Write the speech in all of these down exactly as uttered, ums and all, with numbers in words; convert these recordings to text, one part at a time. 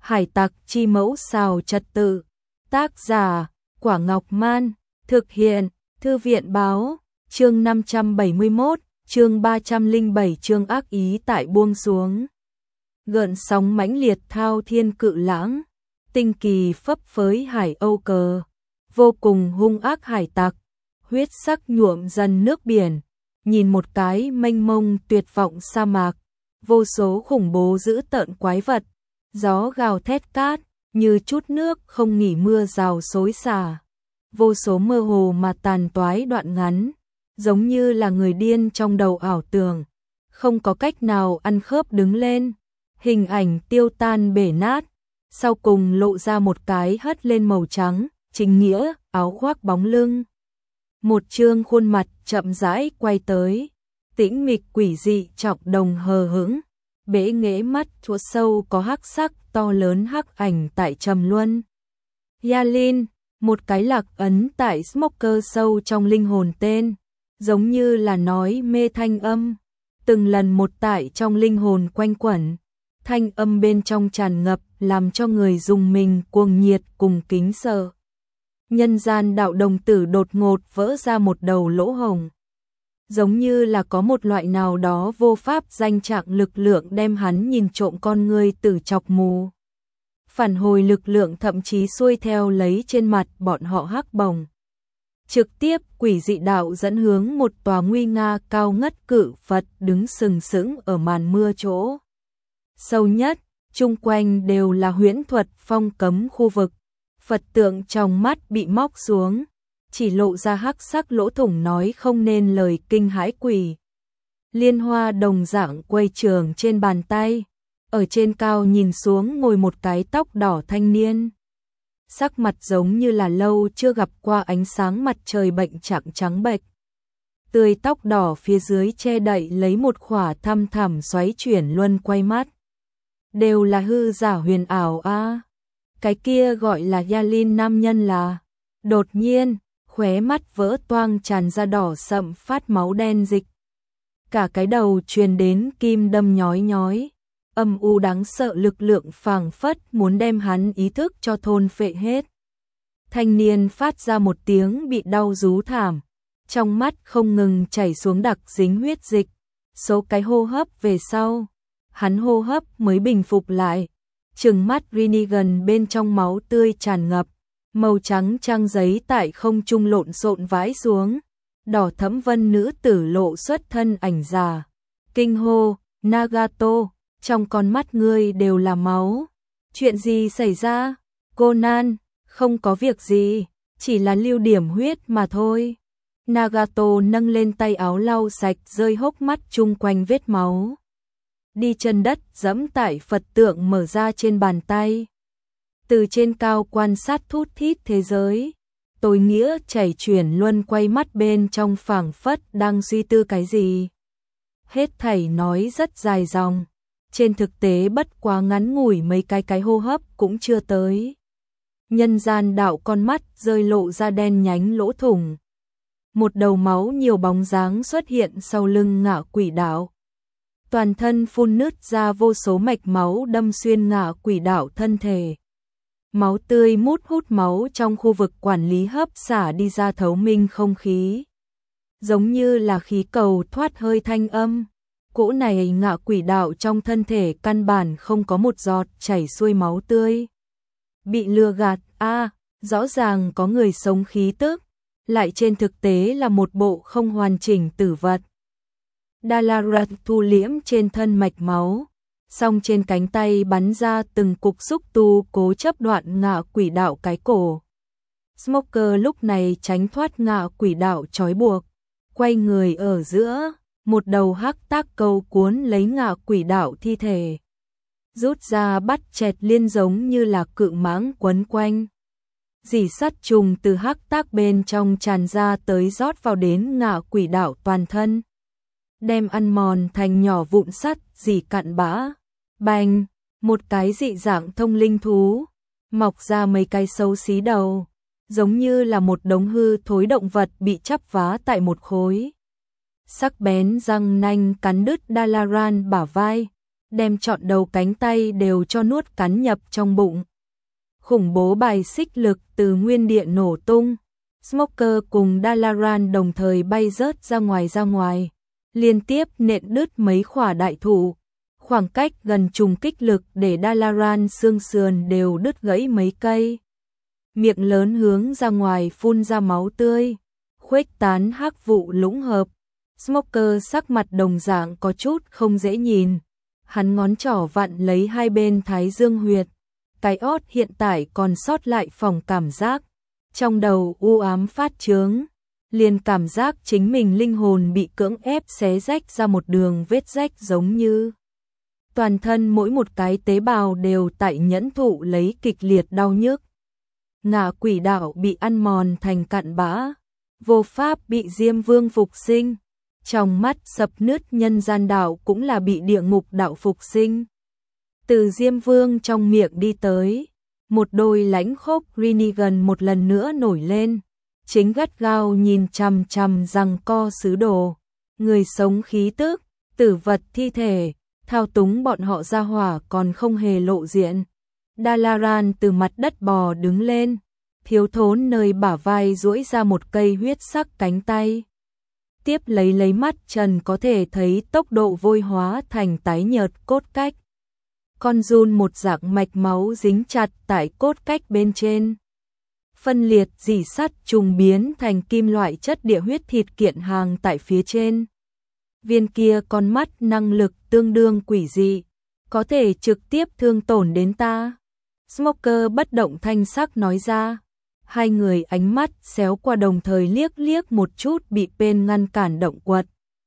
Hải tặc chi mẫu xào trật tự. Tác giả, Quả Ngọc Man. Thực hiện, Thư viện báo. Chương năm trăm bảy mươi mốt, chương ba trăm lẻ bảy, chương ác ý tại buông xuống. Gợn sóng mãnh liệt thao thiên cự lãng, tinh kỳ phấp phới hải âu cờ. Vô cùng hung ác hải tặc, huyết sắc nhuộm dần nước biển. Nhìn một cái mênh mông tuyệt vọng sa mạc, vô số khủng bố dữ tợn quái vật, gió gào thét cát, như chút nước không nghỉ mưa rào xối xả. Vô số mơ hồ mà tàn toái đoạn ngắn, giống như là người điên trong đầu ảo tưởng, không có cách nào ăn khớp đứng lên. Hình ảnh tiêu tan bể nát, sau cùng lộ ra một cái hất lên màu trắng, chính nghĩa, áo khoác bóng lưng. Một trương khuôn mặt chậm rãi quay tới, tĩnh mịch quỷ dị trọng đồng hờ hững, bể nghễ mắt chỗ sâu có hắc sắc to lớn hắc ảnh tại trầm luân. Yalin, một cái lạc ấn tại smoker sâu trong linh hồn tên, giống như là nói mê thanh âm, từng lần một tại trong linh hồn quanh quẩn. Thanh âm bên trong tràn ngập làm cho người dùng mình cuồng nhiệt cùng kính sợ. Nhân gian đạo đồng tử đột ngột vỡ ra một đầu lỗ hổng. Giống như là có một loại nào đó vô pháp danh trạng lực lượng đem hắn nhìn trộm con người tử chọc mù. Phản hồi lực lượng thậm chí xuôi theo lấy trên mặt bọn họ hắc bồng. Trực tiếp quỷ dị đạo dẫn hướng một tòa nguy nga cao ngất cự Phật đứng sừng sững ở màn mưa chỗ sâu nhất, chung quanh đều là huyễn thuật phong cấm khu vực. Phật tượng trong mắt bị móc xuống, chỉ lộ ra hắc sắc lỗ thủng nói không nên lời kinh hãi quỷ. Liên hoa đồng dạng quay trường trên bàn tay, ở trên cao nhìn xuống ngồi một cái tóc đỏ thanh niên. Sắc mặt giống như là lâu chưa gặp qua ánh sáng mặt trời bệnh trạng trắng bệch. Tươi tóc đỏ phía dưới che đậy lấy một khỏa thăm thẳm xoáy chuyển luân quay mắt. Đều là hư giả huyền ảo a. À. Cái kia gọi là Yalin nam nhân là. Đột nhiên, khóe mắt vỡ toang tràn ra đỏ sậm phát máu đen dịch. Cả cái đầu truyền đến kim đâm nhói nhói. Âm u đáng sợ lực lượng phảng phất muốn đem hắn ý thức cho thôn phệ hết. Thanh niên phát ra một tiếng bị đau rú thảm. Trong mắt không ngừng chảy xuống đặc dính huyết dịch. Số cái hô hấp về sau. Hắn hô hấp mới bình phục lại, trừng mắt Rinnegan bên trong máu tươi tràn ngập, màu trắng trang giấy tại không trung lộn xộn vãi xuống, đỏ thẫm vân nữ tử lộ xuất thân ảnh già, kinh hô, Nagato, trong con mắt ngươi đều là máu, chuyện gì xảy ra? Conan, không có việc gì, chỉ là lưu điểm huyết mà thôi. Nagato nâng lên tay áo lau sạch rơi hốc mắt chung quanh vết máu. Đi chân đất dẫm tại Phật tượng mở ra trên bàn tay. Từ trên cao quan sát thút thít thế giới. Tối nghĩa chảy chuyển luân quay mắt bên trong phảng phất đang suy tư cái gì. Hết thảy nói rất dài dòng. Trên thực tế bất quá ngắn ngủi mấy cái cái hô hấp cũng chưa tới. Nhân gian đạo con mắt rơi lộ ra đen nhánh lỗ thủng. Một đầu máu nhiều bóng dáng xuất hiện sau lưng ngạ quỷ đạo. Toàn thân phun nứt ra vô số mạch máu đâm xuyên ngạ quỷ đạo thân thể. Máu tươi mút hút máu trong khu vực quản lý hấp xả đi ra thấu minh không khí. Giống như là khí cầu thoát hơi thanh âm. Cỗ này ngạ quỷ đạo trong thân thể căn bản không có một giọt chảy xuôi máu tươi. Bị lừa gạt, a à, rõ ràng có người sống khí tức, lại trên thực tế là một bộ không hoàn chỉnh tử vật. Dalarat thu liễm trên thân mạch máu, song trên cánh tay bắn ra từng cục xúc tu cố chấp đoạn ngạ quỷ đạo cái cổ. Smoker lúc này tránh thoát ngạ quỷ đạo trói buộc, quay người ở giữa, một đầu hắc tác câu cuốn lấy ngạ quỷ đạo thi thể. Rút ra bắt chẹt liên giống như là cự mãng quấn quanh. Dỉ sắt trùng từ hắc tác bên trong tràn ra tới rót vào đến ngạ quỷ đạo toàn thân. Đem ăn mòn thành nhỏ vụn sắt, dì cặn bã. Bành, một cái dị dạng thông linh thú, mọc ra mấy cái xấu xí đầu, giống như là một đống hư thối động vật bị chắp vá tại một khối. Sắc bén răng nanh cắn đứt Dalaran bả vai, đem trọn đầu cánh tay đều cho nuốt cắn nhập trong bụng. Khủng bố bài xích lực từ nguyên địa nổ tung. Smoker cùng Dalaran đồng thời bay rớt ra ngoài ra ngoài, liên tiếp nện đứt mấy khỏa đại thụ. Khoảng cách gần trùng kích lực để Dalaran xương sườn đều đứt gãy mấy cây. Miệng lớn hướng ra ngoài phun ra máu tươi, khuếch tán hắc vụ lũng hợp. Smoker sắc mặt đồng dạng có chút không dễ nhìn. Hắn ngón trỏ vặn lấy hai bên thái dương huyệt. Cái ót hiện tại còn sót lại phòng cảm giác. Trong đầu u ám phát chướng, liền cảm giác chính mình linh hồn bị cưỡng ép xé rách ra một đường vết rách giống như. Toàn thân mỗi một cái tế bào đều tại nhẫn thụ lấy kịch liệt đau nhức. Ngạ quỷ đạo bị ăn mòn thành cặn bã, vô pháp bị Diêm Vương phục sinh. Trong mắt sập nứt nhân gian đạo cũng là bị địa ngục đạo phục sinh. Từ Diêm Vương trong miệng đi tới, một đôi lãnh khốc Rinnegan một lần nữa nổi lên, chính gắt gao nhìn chằm chằm rằng co sứ đồ, người sống khí tức, tử vật thi thể, thao túng bọn họ ra hỏa còn không hề lộ diện. Dalaran từ mặt đất bò đứng lên, thiếu thốn nơi bả vai duỗi ra một cây huyết sắc cánh tay. Tiếp lấy lấy mắt trần có thể thấy tốc độ vôi hóa thành tái nhợt cốt cách. Con giun một dạng mạch máu dính chặt tại cốt cách bên trên. Phân liệt dỉ sắt trùng biến thành kim loại chất địa huyết thịt kiện hàng tại phía trên. Viên kia con mắt năng lực tương đương quỷ dị, có thể trực tiếp thương tổn đến ta. Smoker bất động thanh sắc nói ra. Hai người ánh mắt xéo qua đồng thời liếc liếc một chút bị Pen ngăn cản động quật.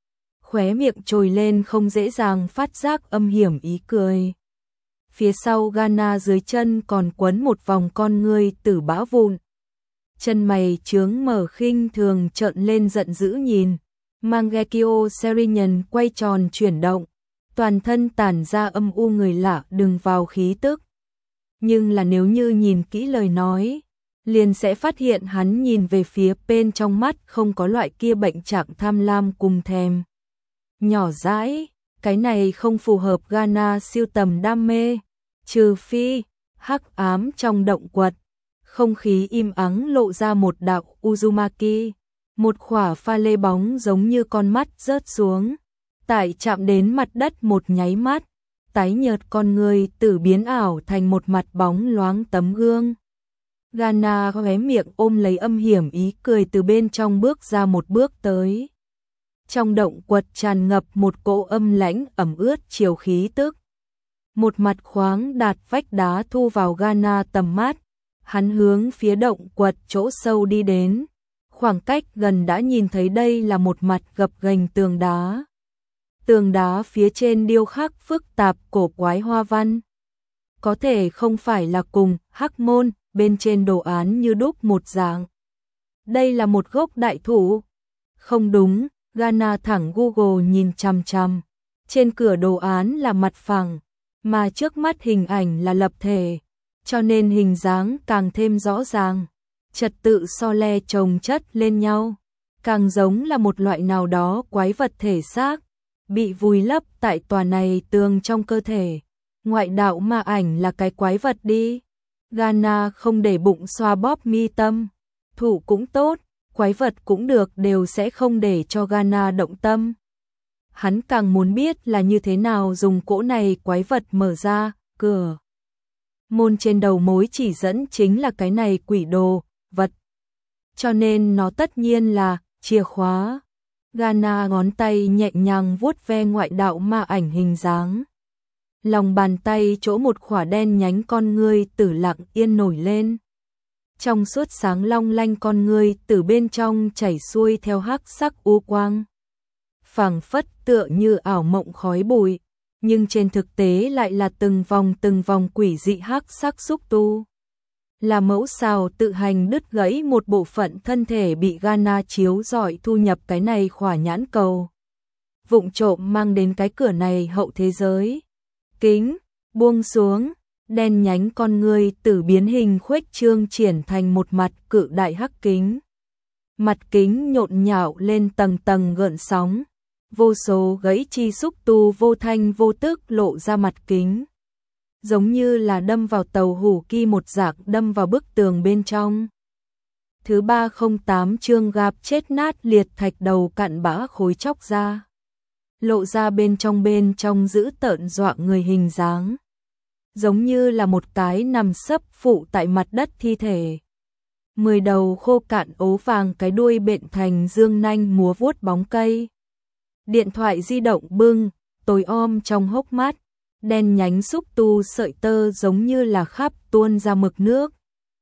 Khóe miệng trồi lên không dễ dàng phát giác âm hiểm ý cười. Phía sau Ghana dưới chân còn quấn một vòng con ngươi tử bã vụn. Chân mày trướng mở khinh thường trợn lên giận dữ nhìn. Mangekyo Serenian quay tròn chuyển động, toàn thân tản ra âm u người lạ đừng vào khí tức. Nhưng là nếu như nhìn kỹ lời nói, liền sẽ phát hiện hắn nhìn về phía Pen trong mắt không có loại kia bệnh trạng tham lam cùng thèm. Nhỏ dãi, cái này không phù hợp Ghana siêu tầm đam mê, trừ phi, hắc ám trong động quật, không khí im ắng lộ ra một đạo Uzumaki, một khỏa pha lê bóng giống như con mắt rớt xuống, tại chạm đến mặt đất một nháy mắt, tái nhợt con người tử biến ảo thành một mặt bóng loáng tấm gương. Ghana khóe miệng ôm lấy âm hiểm ý cười từ bên trong bước ra một bước tới. Trong động quật tràn ngập một cỗ âm lãnh ẩm ướt chiều khí tức. Một mặt khoáng đạt vách đá thu vào Ghana tầm mắt, hắn hướng phía động quật chỗ sâu đi đến. Khoảng cách gần đã nhìn thấy đây là một mặt gập ghềnh tường đá. Tường đá phía trên điêu khắc phức tạp cổ quái hoa văn. Có thể không phải là cùng Hắc Môn, bên trên đồ án như đúc một dạng. Đây là một gốc đại thụ. Không đúng, Ghana thẳng Google nhìn chằm chằm. Trên cửa đồ án là mặt phẳng, mà trước mắt hình ảnh là lập thể, cho nên hình dáng càng thêm rõ ràng. Trật tự so le chồng chất lên nhau, càng giống là một loại nào đó quái vật thể xác, bị vùi lấp tại tòa này tường trong cơ thể. Ngoại đạo ma ảnh là cái quái vật đi. Ghana không để bụng xoa bóp mi tâm. Thủ cũng tốt, quái vật cũng được, đều sẽ không để cho Ghana động tâm. Hắn càng muốn biết là như thế nào dùng cỗ này quái vật mở ra cửa môn. Trên đầu mối chỉ dẫn chính là cái này quỷ đồ vật, cho nên nó tất nhiên là chìa khóa. Ghana ngón tay nhẹ nhàng vuốt ve ngoại đạo ma ảnh hình dáng. Lòng bàn tay chỗ một khỏa đen nhánh con ngươi tử lặng yên nổi lên. Trong suốt sáng long lanh con ngươi từ bên trong chảy xuôi theo hắc sắc u quang. Phảng phất tựa như ảo mộng khói bụi, nhưng trên thực tế lại là từng vòng từng vòng quỷ dị hắc sắc xúc tu. Là mẫu sao tự hành đứt gãy một bộ phận thân thể bị Ghana chiếu rọi thu nhập cái này khỏa nhãn cầu. Vụng trộm mang đến cái cửa này hậu thế giới. Kính, buông xuống, đen nhánh con ngươi tử biến hình khuếch trương triển thành một mặt cự đại hắc kính. Mặt kính nhộn nhạo lên tầng tầng gợn sóng, vô số gãy chi xúc tu vô thanh vô tức lộ ra mặt kính. Giống như là đâm vào tàu hủ ki một dạng đâm vào bức tường bên trong. Thứ ba không tám chương gạp chết nát liệt thạch đầu cặn bã khối chóc ra. Lộ ra bên trong bên trong giữ tợn dọa người hình dáng. Giống như là một cái nằm sấp phụ tại mặt đất thi thể. Mười đầu khô cạn ố vàng cái đuôi bện thành dương nanh múa vuốt bóng cây. Điện thoại di động bưng, tối om trong hốc mắt, đen nhánh xúc tu sợi tơ giống như là khắp tuôn ra mực nước.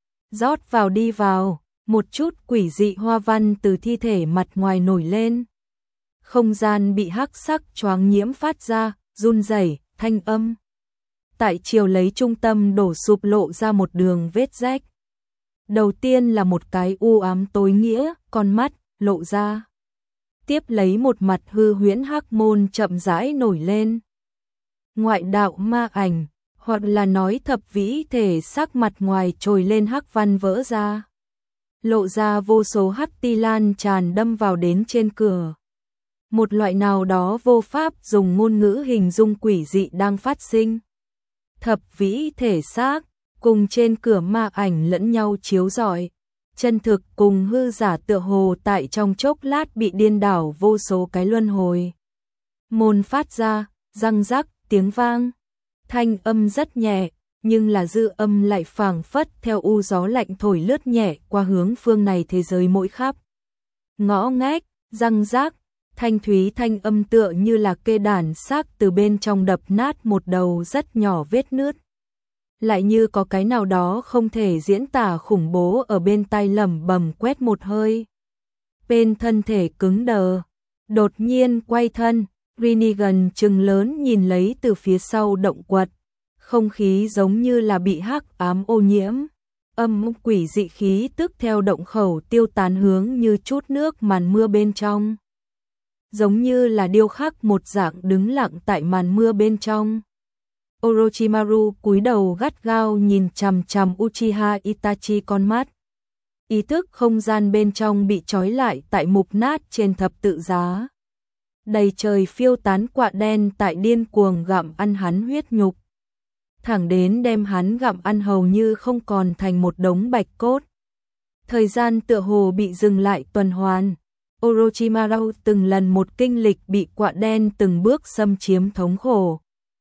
Rót vào đi vào, một chút quỷ dị hoa văn từ thi thể mặt ngoài nổi lên. Không gian bị hắc sắc choáng nhiễm phát ra, run rẩy, thanh âm. Tại chiều lấy trung tâm đổ sụp lộ ra một đường vết rách. Đầu tiên là một cái u ám tối nghĩa, con mắt, lộ ra. Tiếp lấy một mặt hư huyễn hắc môn chậm rãi nổi lên. Ngoại đạo ma ảnh, hoặc là nói thập vĩ thể sắc mặt ngoài trồi lên hắc văn vỡ ra. Lộ ra vô số hắc ti lan tràn đâm vào đến trên cửa. Một loại nào đó vô pháp dùng ngôn ngữ hình dung quỷ dị đang phát sinh. Thập vĩ thể xác, cùng trên cửa ma ảnh lẫn nhau chiếu rọi. Chân thực cùng hư giả tựa hồ tại trong chốc lát bị điên đảo vô số cái luân hồi. Môn phát ra, răng rắc, tiếng vang. Thanh âm rất nhẹ, nhưng là dư âm lại phảng phất theo u gió lạnh thổi lướt nhẹ qua hướng phương này thế giới mỗi khắp. Ngõ ngách, răng rác, thanh thúy thanh âm tựa như là kê đàn xác từ bên trong đập nát một đầu rất nhỏ vết nứt. Lại như có cái nào đó không thể diễn tả khủng bố ở bên tai lẩm bẩm quét một hơi. Bên thân thể cứng đờ, đột nhiên quay thân, Rinnegan trừng lớn nhìn lấy từ phía sau động quật. Không khí giống như là bị hắc ám ô nhiễm. Âm quỷ dị khí tức theo động khẩu tiêu tán hướng như chút nước màn mưa bên trong. Giống như là điêu khắc một dạng đứng lặng tại màn mưa bên trong. Orochimaru cúi đầu gắt gao nhìn chằm chằm Uchiha Itachi con mắt. Ý thức không gian bên trong bị trói lại tại mục nát trên thập tự giá. Đầy trời phiêu tán quạ đen tại điên cuồng gặm ăn hắn huyết nhục. Thẳng đến đem hắn gặm ăn hầu như không còn thành một đống bạch cốt. Thời gian tựa hồ bị dừng lại tuần hoàn. Orochimaru từng lần một kinh lịch bị quạ đen từng bước xâm chiếm thống khổ.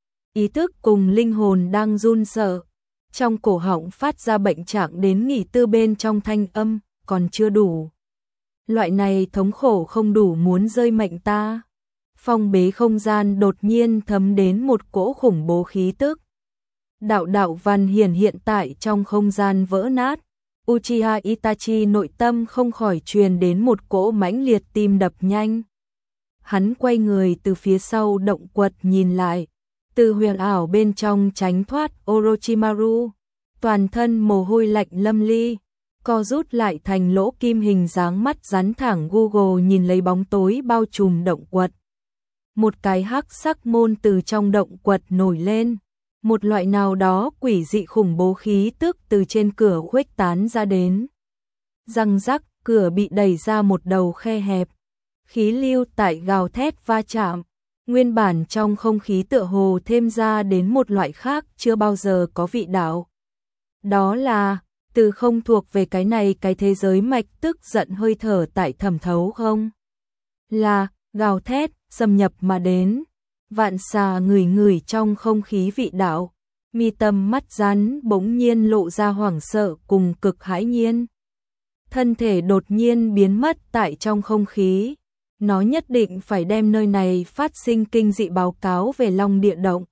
Ý thức cùng linh hồn đang run sợ. Trong cổ họng phát ra bệnh trạng đến nghỉ tư bên trong thanh âm, còn chưa đủ. Loại này thống khổ không đủ muốn rơi mệnh ta. Phong bế không gian đột nhiên thấm đến một cỗ khủng bố khí tức. Đạo đạo văn hiển hiện tại trong không gian vỡ nát. Uchiha Itachi nội tâm không khỏi truyền đến một cỗ mãnh liệt tim đập nhanh. Hắn quay người từ phía sau động quật nhìn lại. Từ huyền ảo bên trong tránh thoát Orochimaru. Toàn thân mồ hôi lạnh lâm ly. Co rút lại thành lỗ kim hình dáng mắt rắn thẳng Google nhìn lấy bóng tối bao trùm động quật. Một cái hắc sắc môn từ trong động quật nổi lên. Một loại nào đó quỷ dị khủng bố khí tức từ trên cửa khuếch tán ra đến. Răng rắc, cửa bị đẩy ra một đầu khe hẹp. Khí lưu tại gào thét va chạm. Nguyên bản trong không khí tựa hồ thêm ra đến một loại khác chưa bao giờ có vị đạo. Đó là, từ không thuộc về cái này cái thế giới mạch tức giận hơi thở tại thẩm thấu không? Là, gào thét, xâm nhập mà đến. Vạn xà ngửi ngửi trong không khí vị đạo, mi tâm mắt rắn bỗng nhiên lộ ra hoảng sợ cùng cực hãi nhiên. Thân thể đột nhiên biến mất tại trong không khí, nó nhất định phải đem nơi này phát sinh kinh dị báo cáo về Long Địa Động.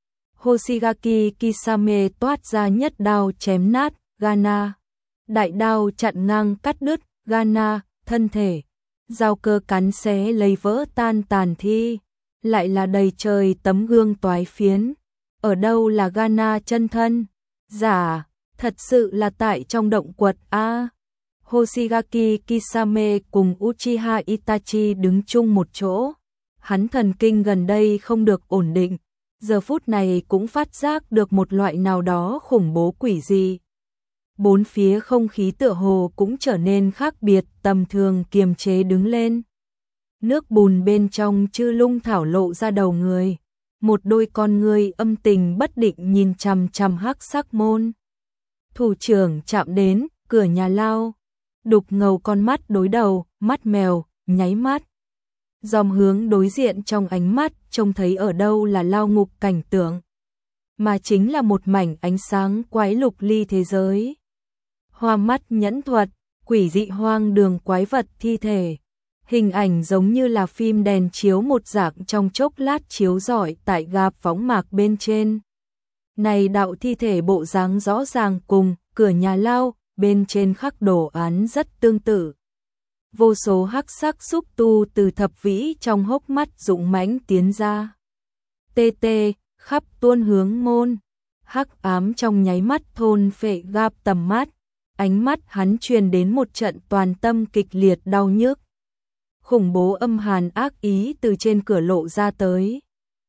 Hoshigaki Kisame toát ra nhất đao chém nát, Gana. Đại đao chặn ngang cắt đứt, Gana, thân thể. Dao cơ cắn xé lấy vỡ tan tàn thi. Lại là đầy trời tấm gương toái phiến. Ở đâu là Gana chân thân? Giả, thật sự là tại trong động quật a. Hoshigaki Kisame cùng Uchiha Itachi đứng chung một chỗ. Hắn thần kinh gần đây không được ổn định, giờ phút này cũng phát giác được một loại nào đó khủng bố quỷ dị. Bốn phía không khí tựa hồ cũng trở nên khác biệt, tầm thường kiềm chế đứng lên. Nước bùn bên trong chư lung thảo lộ ra đầu người, một đôi con ngươi âm tình bất định nhìn chằm chằm hắc sắc môn. Thủ trưởng chạm đến, cửa nhà lao, đục ngầu con mắt đối đầu, mắt mèo, nháy mắt. Dòm hướng đối diện trong ánh mắt, trông thấy ở đâu là lao ngục cảnh tượng, mà chính là một mảnh ánh sáng quái lục ly thế giới. Hoa mắt nhẫn thuật, quỷ dị hoang đường quái vật thi thể. Hình ảnh giống như là phim đèn chiếu một dạng trong chốc lát chiếu rọi tại gạp võng mạc bên trên. Này đạo thi thể bộ dáng rõ ràng cùng cửa nhà lao, bên trên khắc đồ án rất tương tự. Vô số hắc sắc xúc tu từ thập vĩ trong hốc mắt dũng mãnh tiến ra. Tê tê, khắp tuôn hướng môn. Hắc ám trong nháy mắt thôn phệ gạp tầm mắt. Ánh mắt hắn truyền đến một trận toàn tâm kịch liệt đau nhức. Khủng bố âm hàn ác ý từ trên cửa lộ ra tới.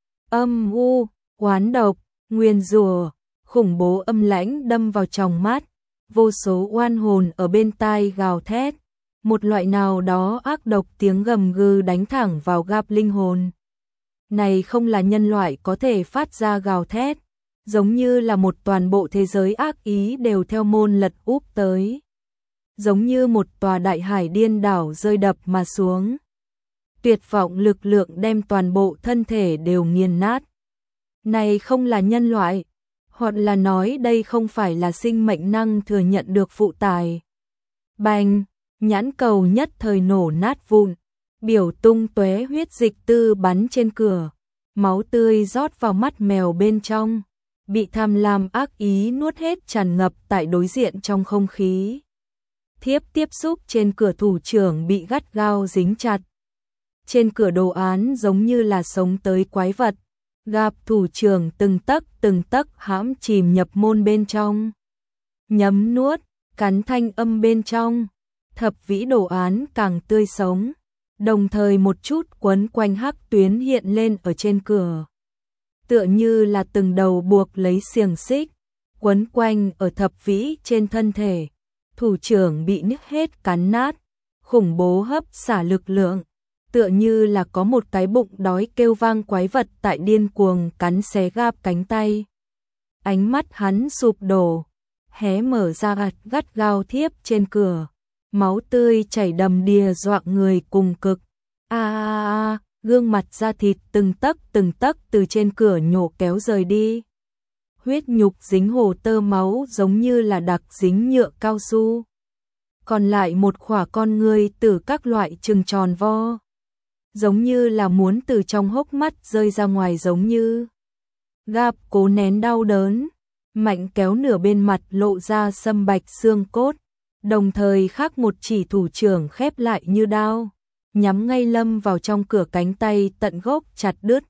Âm u, oán độc, nguyên rủa, khủng bố âm lãnh đâm vào tròng mắt. Vô số oan hồn ở bên tai gào thét. Một loại nào đó ác độc tiếng gầm gừ đánh thẳng vào gạp linh hồn. Này không là nhân loại có thể phát ra gào thét, giống như là một toàn bộ thế giới ác ý đều theo môn lật úp tới. Giống như một tòa đại hải điên đảo rơi đập mà xuống. Tuyệt vọng lực lượng đem toàn bộ thân thể đều nghiền nát. Này không là nhân loại, hoặc là nói đây không phải là sinh mệnh năng thừa nhận được phụ tải. Bành, nhãn cầu nhất thời nổ nát vụn, biểu tung tóe huyết dịch tư bắn trên cửa, máu tươi rót vào mắt mèo bên trong, bị tham lam ác ý nuốt hết tràn ngập tại đối diện trong không khí. Thiếp tiếp xúc trên cửa thủ trưởng bị gắt gao dính chặt. Trên cửa đồ án giống như là sống tới quái vật, gạp thủ trưởng từng tấc từng tấc hãm chìm nhập môn bên trong. Nhấm nuốt, cắn thanh âm bên trong, thập vĩ đồ án càng tươi sống, đồng thời một chút quấn quanh hắc tuyến hiện lên ở trên cửa. Tựa như là từng đầu buộc lấy xiềng xích, quấn quanh ở thập vĩ trên thân thể. Thủ trưởng bị nứt hết cắn nát, khủng bố hấp xả lực lượng, tựa như là có một cái bụng đói kêu vang quái vật tại điên cuồng cắn xé gạp cánh tay. Ánh mắt hắn sụp đổ, hé mở ra gạt gắt gao thiếp trên cửa, máu tươi chảy đầm đìa dọa người cùng cực. A a a, gương mặt da thịt từng tấc từng tấc từ trên cửa nhổ kéo rời đi. Huyết nhục dính hồ tơ máu giống như là đặc dính nhựa cao su. Còn lại một khỏa con người từ các loại trừng tròn vo, giống như là muốn từ trong hốc mắt rơi ra ngoài giống như. Gạp cố nén đau đớn, mạnh kéo nửa bên mặt lộ ra sâm bạch xương cốt, đồng thời khắc một chỉ thủ trưởng khép lại như đao, nhắm ngay lâm vào trong cửa cánh tay tận gốc chặt đứt.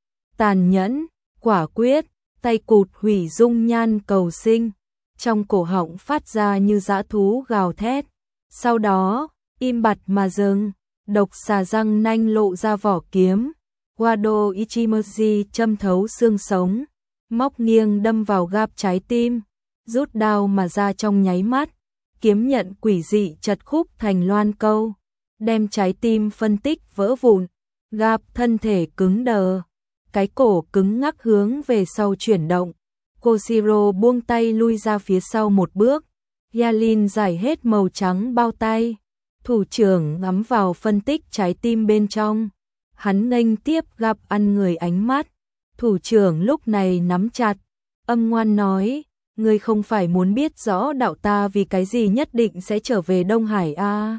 Tàn nhẫn, quả quyết, tay cụt hủy dung nhan cầu sinh, trong cổ họng phát ra như dã thú gào thét. Sau đó, im bặt mà dừng, độc xà răng nanh lộ ra vỏ kiếm. Wado Ichimaji châm thấu xương sống, móc nghiêng đâm vào gạp trái tim, rút đao mà ra trong nháy mắt. Kiếm nhận quỷ dị chật khúc thành loan câu, đem trái tim phân tích vỡ vụn, gạp thân thể cứng đờ. Cái cổ cứng ngắc hướng về sau chuyển động. Koshiro buông tay lui ra phía sau một bước. Yalin giải hết màu trắng bao tay. Thủ trưởng ngắm vào phân tích trái tim bên trong. Hắn nghênh tiếp gặp ăn người ánh mắt. Thủ trưởng lúc này nắm chặt, âm ngoan nói, ngươi không phải muốn biết rõ đạo ta vì cái gì nhất định sẽ trở về Đông Hải à?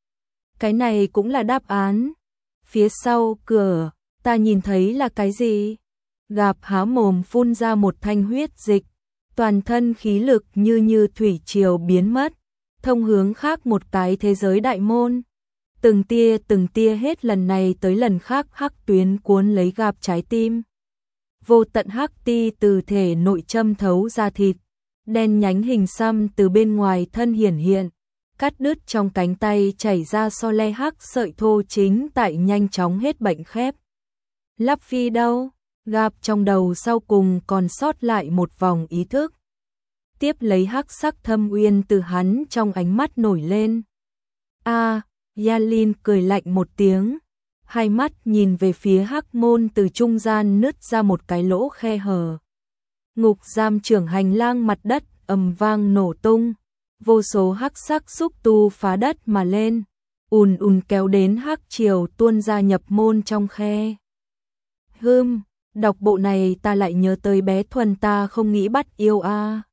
Cái này cũng là đáp án. Phía sau cửa, ta nhìn thấy là cái gì? Gạp há mồm phun ra một thanh huyết dịch, toàn thân khí lực như như thủy triều biến mất, thông hướng khác một cái thế giới đại môn. Từng tia từng tia hết lần này tới lần khác hắc tuyến cuốn lấy gạp trái tim. Vô tận hắc ti từ thể nội châm thấu ra thịt, đen nhánh hình xăm từ bên ngoài thân hiển hiện, cắt đứt trong cánh tay chảy ra so le hắc sợi thô chính tại nhanh chóng hết bệnh khép. Lắp phi đâu? Gạp trong đầu sau cùng còn sót lại một vòng ý thức. Tiếp lấy hắc sắc thâm uyên từ hắn trong ánh mắt nổi lên. A, à, Yalin cười lạnh một tiếng, hai mắt nhìn về phía hắc môn, từ trung gian nứt ra một cái lỗ khe hở. Ngục giam trưởng hành lang, mặt đất ầm vang nổ tung, vô số hắc sắc xúc tu phá đất mà lên, ùn ùn kéo đến hắc triều tuôn ra nhập môn trong khe. Hừm, đọc bộ này ta lại nhớ tới bé Thuần, ta không nghĩ bắt yêu a.